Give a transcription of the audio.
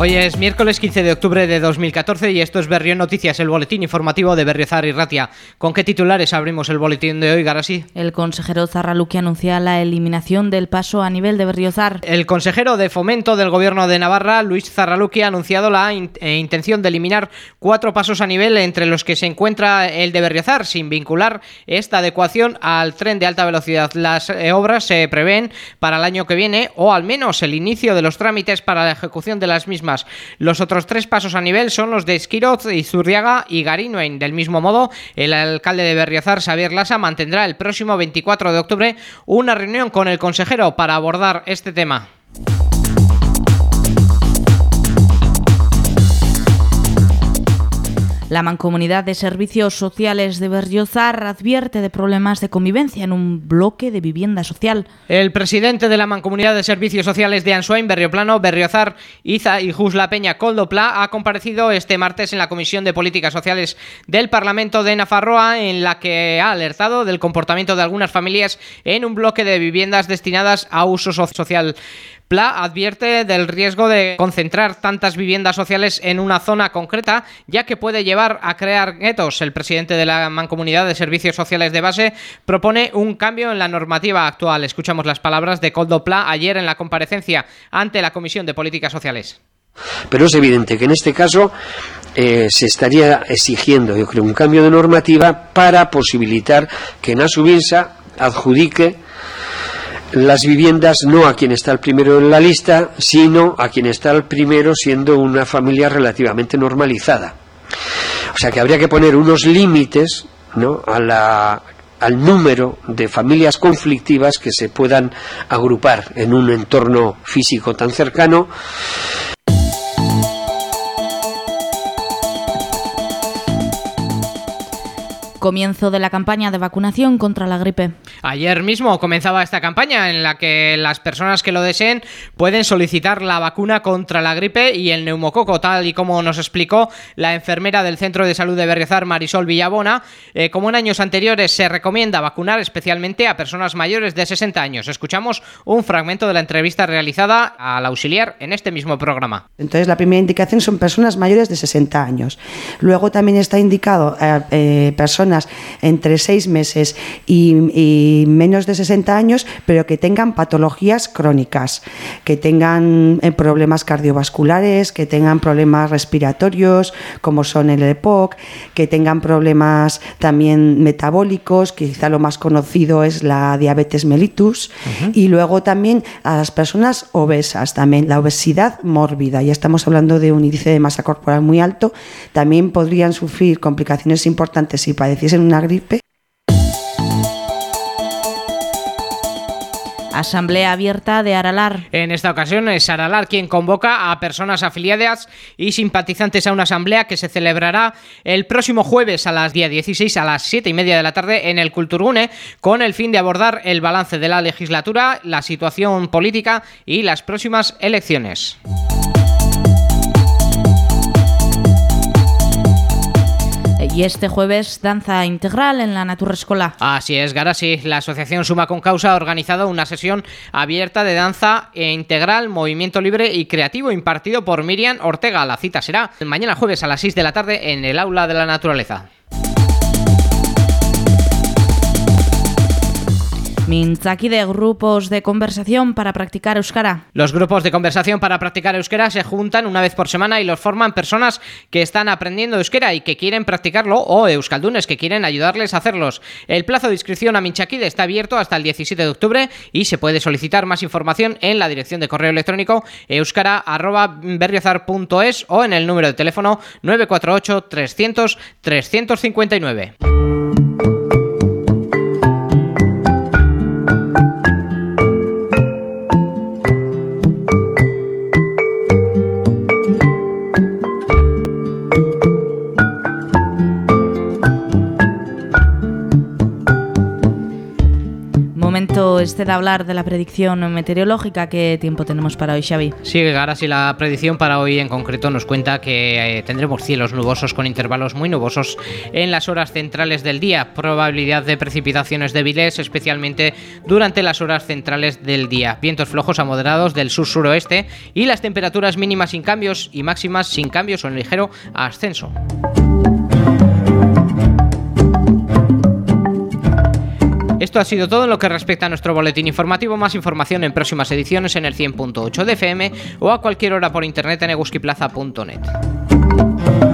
Hoy es miércoles 15 de octubre de 2014 y esto es Berrión Noticias, el boletín informativo de Berriozar y Ratia. ¿Con qué titulares abrimos el boletín de hoy, Garasi? El consejero Zarraluki anuncia la eliminación del paso a nivel de Berriozar. El consejero de Fomento del Gobierno de Navarra, Luis Zarraluki, ha anunciado la intención de eliminar 4 pasos a nivel, entre los que se encuentra el de Berriozar, sin vincular esta adecuación al tren de alta velocidad. Las obras se prevén para el año que viene, o al menos el inicio de los trámites para la ejecución de las mismas. Los otros 3 pasos a nivel son los de Esquiroz, Izurriaga y Garinuen. Del mismo modo, el alcalde de Berriozar, Xavier Lasa, mantendrá el próximo 24 de octubre una reunión con el consejero para abordar este tema. La Mancomunidad de Servicios Sociales de Berriozar advierte de problemas de convivencia en un bloque de vivienda social. El presidente de la Mancomunidad de Servicios Sociales de Ansoain, Berrioplano, Berriozar, Iza y Jus La Peña, Koldo Pla, ha comparecido este martes en la Comisión de Políticas Sociales del Parlamento de Nafarroa, en la que ha alertado del comportamiento de algunas familias en un bloque de viviendas destinadas a uso social. Pla advierte del riesgo de concentrar tantas viviendas sociales en una zona concreta, ya que puede llevar a crear guetos. El presidente de la Mancomunidad de Servicios Sociales de Base propone un cambio en la normativa actual. Escuchamos las palabras de Koldo Pla ayer en la comparecencia ante la Comisión de Políticas Sociales. Pero es evidente que en este caso se estaría exigiendo, yo creo, un cambio de normativa para posibilitar que Nasubinsa adjudique las viviendas no a quien está el primero en la lista, sino a quien está el primero siendo una familia relativamente normalizada. O sea que habría que poner unos límites, ¿no?, al número de familias conflictivas que se puedan agrupar en un entorno físico tan cercano. Comienzo de la campaña de vacunación contra la gripe. Ayer mismo comenzaba esta campaña en la que las personas que lo deseen pueden solicitar la vacuna contra la gripe y el neumococo, tal y como nos explicó la enfermera del Centro de Salud de Berriozar, Marisol Villabona. Como en años anteriores, se recomienda vacunar especialmente a personas mayores de 60 años. Escuchamos un fragmento de la entrevista realizada al auxiliar en este mismo programa. Entonces, la primera indicación son personas mayores de 60 años. Luego también está indicado personas entre 6 meses y menos de 60 años, pero que tengan patologías crónicas, que tengan problemas cardiovasculares, que tengan problemas respiratorios, como son el EPOC, que tengan problemas también metabólicos, que quizá lo más conocido es la diabetes mellitus, y luego también a las personas obesas, también la obesidad mórbida, ya estamos hablando de un índice de masa corporal muy alto, también podrían sufrir complicaciones importantes si padeciesen una gripe. Asamblea abierta de Aralar. En esta ocasión es Aralar quien convoca a personas afiliadas y simpatizantes a una asamblea que se celebrará el próximo jueves a las 16 a las 7:30 de la tarde en el Kulturgune, con el fin de abordar el balance de la legislatura, la situación política y las próximas elecciones. Y este jueves, danza integral en la Naturrescola. Así es, Garasi. La asociación Suma con Causa ha organizado una sesión abierta de danza integral, movimiento libre y creativo, impartido por Miriam Ortega. La cita será mañana jueves a las 6 de la tarde en el Aula de la Naturaleza. Mintzaki de grupos de conversación para practicar euskara. Los grupos de conversación para practicar euskera se juntan una vez por semana y los forman personas que están aprendiendo euskera y que quieren practicarlo, o euskaldunes que quieren ayudarles a hacerlos. El plazo de inscripción a Mintzakide está abierto hasta el 17 de octubre y se puede solicitar más información en la dirección de correo electrónico euskara@berriozar.es o en el número de teléfono 948 300 359. este de hablar de la predicción meteorológica. ¿Qué tiempo tenemos para hoy, Xavi? Sí, Garas, y la predicción para hoy en concreto nos cuenta que tendremos cielos nubosos con intervalos muy nubosos en las horas centrales del día. Probabilidad de precipitaciones débiles, especialmente durante las horas centrales del día. Vientos flojos a moderados del sur-suroeste y las temperaturas mínimas sin cambios y máximas sin cambios o en ligero ascenso. Esto ha sido todo en lo que respecta a nuestro boletín informativo. Más información en próximas ediciones en el 100.8 de FM o a cualquier hora por internet en eguskiplaza.net.